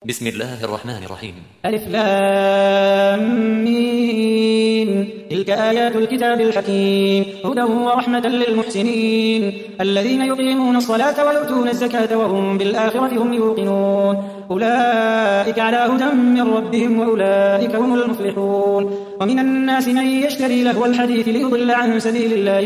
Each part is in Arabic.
بسم الله الرحمن الرحيم. ألف لام ميم. تلك آيات الكتاب الحكيم هدى ورحمة للمحسنين الذين يقيمون الصلاة ويؤتون الزكاة وهم بالآخرة هم يوقنون أولئك على هدى من ربهم وأولئك هم المفلحون. ومن الناس من يشتري لهو الحديث ليضل عن سبيل الله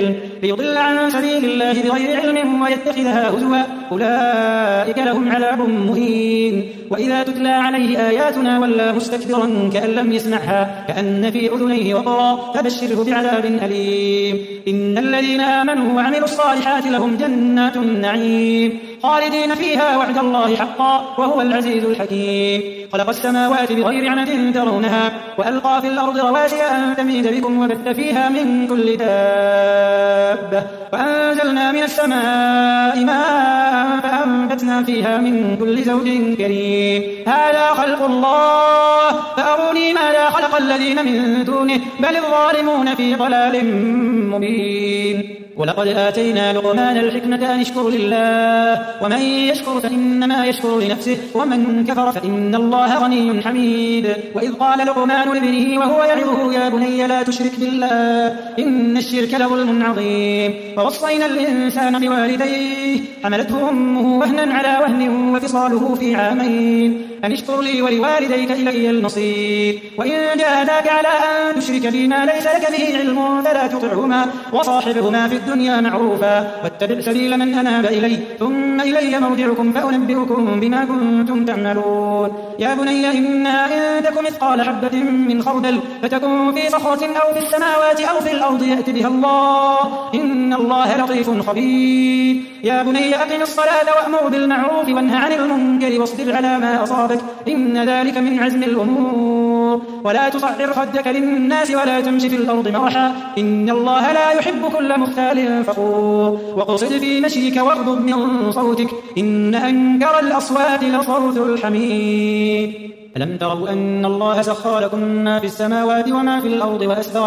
بغير علم ويتخذها هزوا أولئك لهم عذاب مهين. وإذا تتلى عليه آياتنا ولى مستكبرا كأن لم يسمعها كأن في أذنيه وقرا فبشره بعذاب أليم. إن الذين آمنوا وعملوا الصالحات لهم جنات النعيم خالدين فيها وعد الله حقا وهو العزيز الحكيم. خلق السماوات بغير عمد ترونها وألقى في الأرض رواسي أن تميد بكم وبث فيها من كل دابة وأنزلنا من السماء ماء فأنبتنا فيها من كل زوج كريم. هذا خلق الله فأروني ماذا خلق الذين من دونه بل الظالمون في ضلال مبين. ولقد آتينا لقمان الحكمة أن اشكر لله ومن يشكر فإنما يشكر لنفسه ومن كفر فإن الله غني حميد. وإذ قال لقمان لابنه وهو يعظه يا بني لا تشرك بالله إن الشرك لظلم عظيم. ووصينا الإنسان بوالديه حملته أمه وهنا على وهن وفصاله في عامين أن اشكر لي ولوالديك إلي المصير. وإن جاهداك على أن تشرك بي ما ليس لك به علم فلا تطعهما وصاحبهما في الدنيا معروفا واتبع سبيل من أناب إلي ثم إلي مرجعكم فأنبئكم بما كنتم تعملون. يا بني إنها إن تك مثقال حبة من خردل فتكن في صخرة أو في السماوات أو في الأرض يأت بها الله إن الله لطيف خبير. يا بني أقم الصلاة وأمر بالمعروف وانه عن المنكر واصبر على ما أصابك إن ذلك من عزم الأمور. ولا تصعر خدك للناس ولا تمشي في الأرض مرحا إن الله لا يحب كل مختال فخور. وقصد في مشيك واغضض من صوتك إن أنكر الأصوات لصوت الحمير. ألم تروا أن الله سخر لكم ما في السماوات وما في الأرض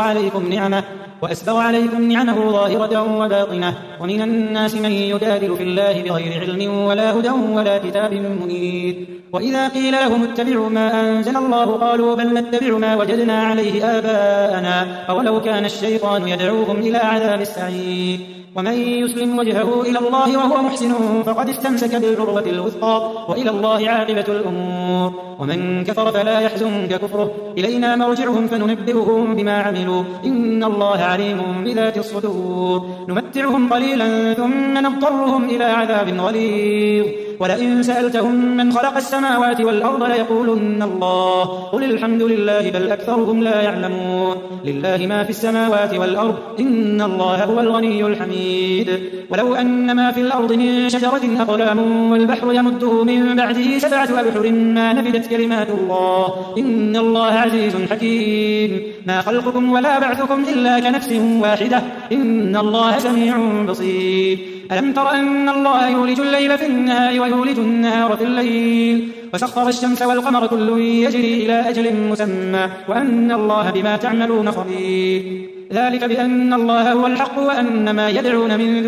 وأسبغ عليكم نعمه ظاهرة وباطنة. ومن الناس من يجادل في الله بغير علم ولا هدى ولا كتاب منير. وإذا قيل لهم اتبعوا ما أنزل الله قالوا بل نتبع ما وجدنا عليه آباءنا أولو كان الشيطان يدعوهم إلى عذاب السعير. ومن يسلم وجهه إلى الله وهو محسن فقد استمسك بالعروة الوثقى وإلى الله عاقبة الأمور. ومن كفر فلا يحزنك كفره إلينا مرجعهم فننبئهم بما عملوا إن الله عليم بذات الصدور. نمتعهم قليلا ثم نضطرهم إلى عذاب غليظ. ولئن سألتهم من خلق السماوات والأرض ليقولن الله قل الحمد لله بل أكثرهم لا يعلمون. لله ما في السماوات والأرض إن الله هو الغني الحميد. ولو أن ما في الأرض من شجرة أقلام والبحر يمده من بعده 7 أبحر ما نفدت كلمات الله إن الله عزيز حكيم. ما خلقكم ولا بعثكم إلا كنفس واحدة إن الله سميع بصير. ألم تر أن الله يولج الليل في النهار ويولج النهار في الليل وسخر الشمس والقمر كل يجري إلى أجل مسمى وأن الله بما تعملون خبير. ذلك بأن الله هو الحق وأن ما يدعون من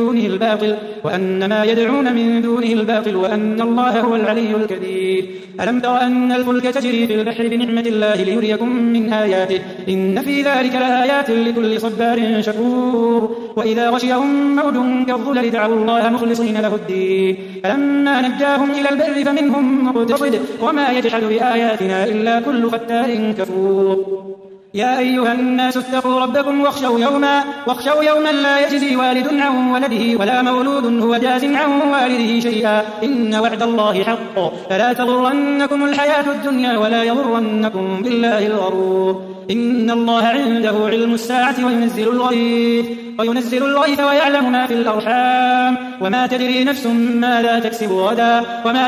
دونه الباطل وأن الله هو العلي الكبير. ألم تر أن الفلك تجري في البحر بنعمة الله ليريكم من آياته إن في ذلك لآيات لكل صبار شكور. وإذا غشيهم موج كالظلل دعوا الله مخلصين له الدين فلما نجاهم إلى البر فمنهم مقتصد وما يجحد بآياتنا إلا كل ختار كفور. يا أيها الناس اتقوا ربكم واخشوا يوما لا يجزي والد عن ولده ولا مولود هو جاز عن والده شيئا إن وعد الله حق فلا تغرنكم الحياة الدنيا ولا يغرنكم بالله الغرور. إن الله عنده علم الساعة وينزل الغيث ويعلم ما في الأرحام وما تدري نفس ماذا تكسب غدا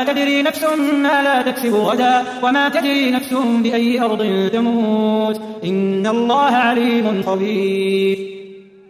وما تدري نفس بأي أرض تموت إن الله عليم خبير.